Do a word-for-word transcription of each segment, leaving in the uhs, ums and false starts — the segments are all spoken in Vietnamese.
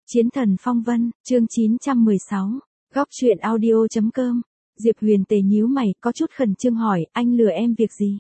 Chiến thần phong vân, chương chín trăm mười sáu, góc truyện audio chấm com. Diệp Huyền tề nhíu mày, có chút khẩn trương hỏi, anh lừa em việc gì?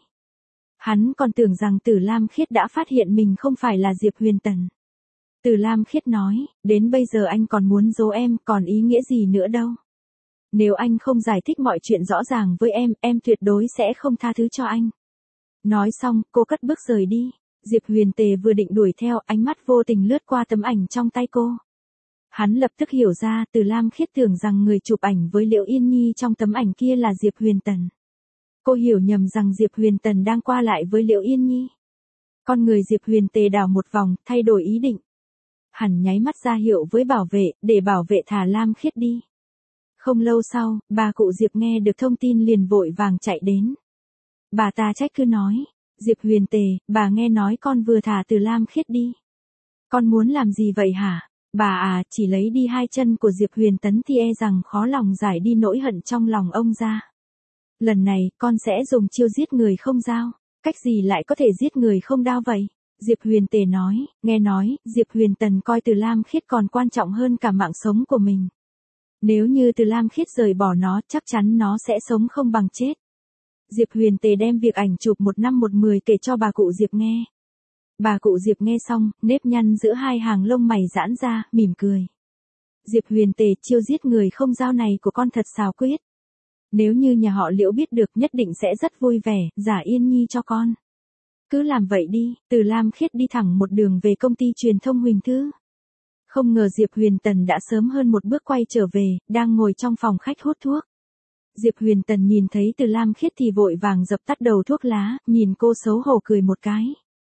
Hắn còn tưởng rằng Tử Lam Khiết đã phát hiện mình không phải là Diệp Huyền Tần. Tử Lam Khiết nói, đến bây giờ anh còn muốn giấu em, còn ý nghĩa gì nữa đâu. Nếu anh không giải thích mọi chuyện rõ ràng với em, em tuyệt đối sẽ không tha thứ cho anh. Nói xong, cô cất bước rời đi. Diệp Huyền tề vừa định đuổi theo, ánh mắt vô tình lướt qua tấm ảnh trong tay cô. Hắn lập tức hiểu ra, Tử Lam Khiết tưởng rằng người chụp ảnh với Liễu Yên Nhi trong tấm ảnh kia là Diệp Huyền Tần. Cô hiểu nhầm rằng Diệp Huyền Tần đang qua lại với Liễu Yên Nhi. Con người Diệp Huyền tề đảo một vòng, thay đổi ý định. Hắn nháy mắt ra hiệu với bảo vệ, để bảo vệ thả Lam Khiết đi. Không lâu sau, bà cụ Diệp nghe được thông tin liền vội vàng chạy đến. Bà ta trách cứ nói, Diệp Huyền tề, bà nghe nói con vừa thả Tử Lam Khiết đi. Con muốn làm gì vậy hả? Bà à, chỉ lấy đi hai chân của Diệp Huyền Tấn thì e rằng khó lòng giải đi nỗi hận trong lòng ông ra. Lần này, con sẽ dùng chiêu giết người không dao. Cách gì lại có thể giết người không đao vậy? Diệp Huyền tề nói, nghe nói, Diệp Huyền Tần coi Tử Lam Khiết còn quan trọng hơn cả mạng sống của mình. Nếu như Tử Lam Khiết rời bỏ nó, chắc chắn nó sẽ sống không bằng chết. Diệp Huyền tề đem việc ảnh chụp một năm một mười kể cho bà cụ Diệp nghe. Bà cụ Diệp nghe xong, nếp nhăn giữa hai hàng lông mày giãn ra, mỉm cười. Diệp Huyền tề, chiêu giết người không dao này của con thật xảo quyệt. Nếu như nhà họ Liễu biết được nhất định sẽ rất vui vẻ, giả Yên Nhi cho con. Cứ làm vậy đi. Tử Lam Khiết đi thẳng một đường về công ty truyền thông Huỳnh Thư. Không ngờ Diệp Huyền Tần đã sớm hơn một bước quay trở về, đang ngồi trong phòng khách hút thuốc. Diệp Huyền Tần nhìn thấy Tử Lam Khiết thì vội vàng dập tắt đầu thuốc lá, nhìn cô xấu hổ cười một cái.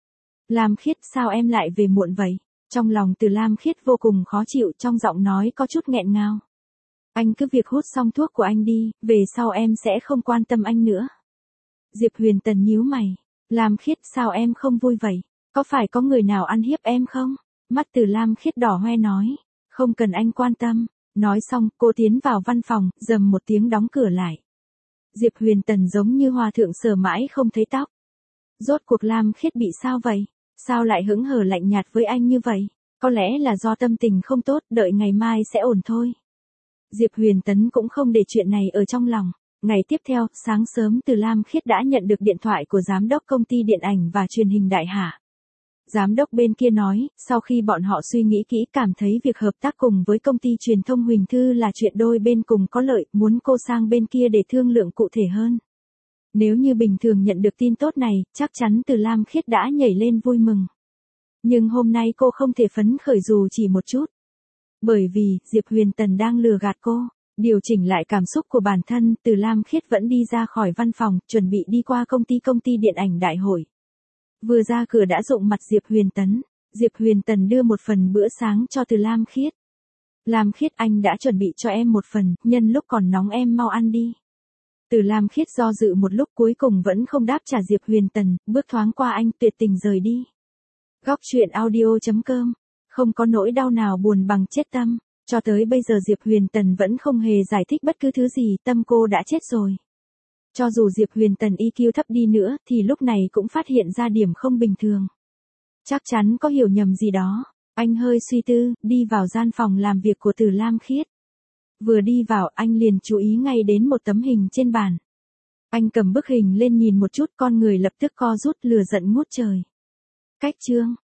Lam Khiết, sao em lại về muộn vậy? Trong lòng Tử Lam Khiết vô cùng khó chịu, trong giọng nói có chút nghẹn ngào. Anh cứ việc hút xong thuốc của anh đi, về sau em sẽ không quan tâm anh nữa. Diệp Huyền Tần nhíu mày. Lam Khiết, sao em không vui vậy? Có phải có người nào ăn hiếp em không? Mắt Tử Lam Khiết đỏ hoe nói. Không cần anh quan tâm. Nói xong, cô tiến vào văn phòng, rầm một tiếng đóng cửa lại. Diệp Huyền Tần giống như hòa thượng sờ mãi không thấy tóc. Rốt cuộc Lam Khiết bị sao vậy? Sao lại hững hờ lạnh nhạt với anh như vậy? Có lẽ là do tâm tình không tốt, đợi ngày mai sẽ ổn thôi. Diệp Huyền Tấn cũng không để chuyện này ở trong lòng. Ngày tiếp theo, sáng sớm Tử Lam Khiết đã nhận được điện thoại của giám đốc công ty điện ảnh và truyền hình Đại Hà. Giám đốc bên kia nói, sau khi bọn họ suy nghĩ kỹ cảm thấy việc hợp tác cùng với công ty truyền thông Huỳnh Thư là chuyện đôi bên cùng có lợi, muốn cô sang bên kia để thương lượng cụ thể hơn. Nếu như bình thường nhận được tin tốt này, chắc chắn Tử Lam Khiết đã nhảy lên vui mừng. Nhưng hôm nay cô không thể phấn khởi dù chỉ một chút. Bởi vì, Diệp Huyền Tần đang lừa gạt cô. Điều chỉnh lại cảm xúc của bản thân, Tử Lam Khiết vẫn đi ra khỏi văn phòng, chuẩn bị đi qua công ty công ty điện ảnh đại hội. Vừa ra cửa đã rụng mặt Diệp Huyền Tấn. Diệp Huyền Tần đưa một phần bữa sáng cho Tử Lam Khiết. Lam Khiết, anh đã chuẩn bị cho em một phần, nhân lúc còn nóng em mau ăn đi. Tử Lam Khiết do dự một lúc cuối cùng vẫn không đáp trả Diệp Huyền Tần, bước thoáng qua anh tuyệt tình rời đi. Góc truyện audio chấm com. Không có nỗi đau nào buồn bằng chết tâm. Cho tới bây giờ Diệp Huyền Tần vẫn không hề giải thích bất cứ thứ gì, tâm cô đã chết rồi. Cho dù Diệp Huyền Tần i kiu thấp đi nữa, thì lúc này cũng phát hiện ra điểm không bình thường. Chắc chắn có hiểu nhầm gì đó. Anh hơi suy tư, đi vào gian phòng làm việc của Tử Lam Khiết. Vừa đi vào, anh liền chú ý ngay đến một tấm hình trên bàn. Anh cầm bức hình lên nhìn một chút, con người lập tức co rút, lửa giận ngút trời. Cách chương.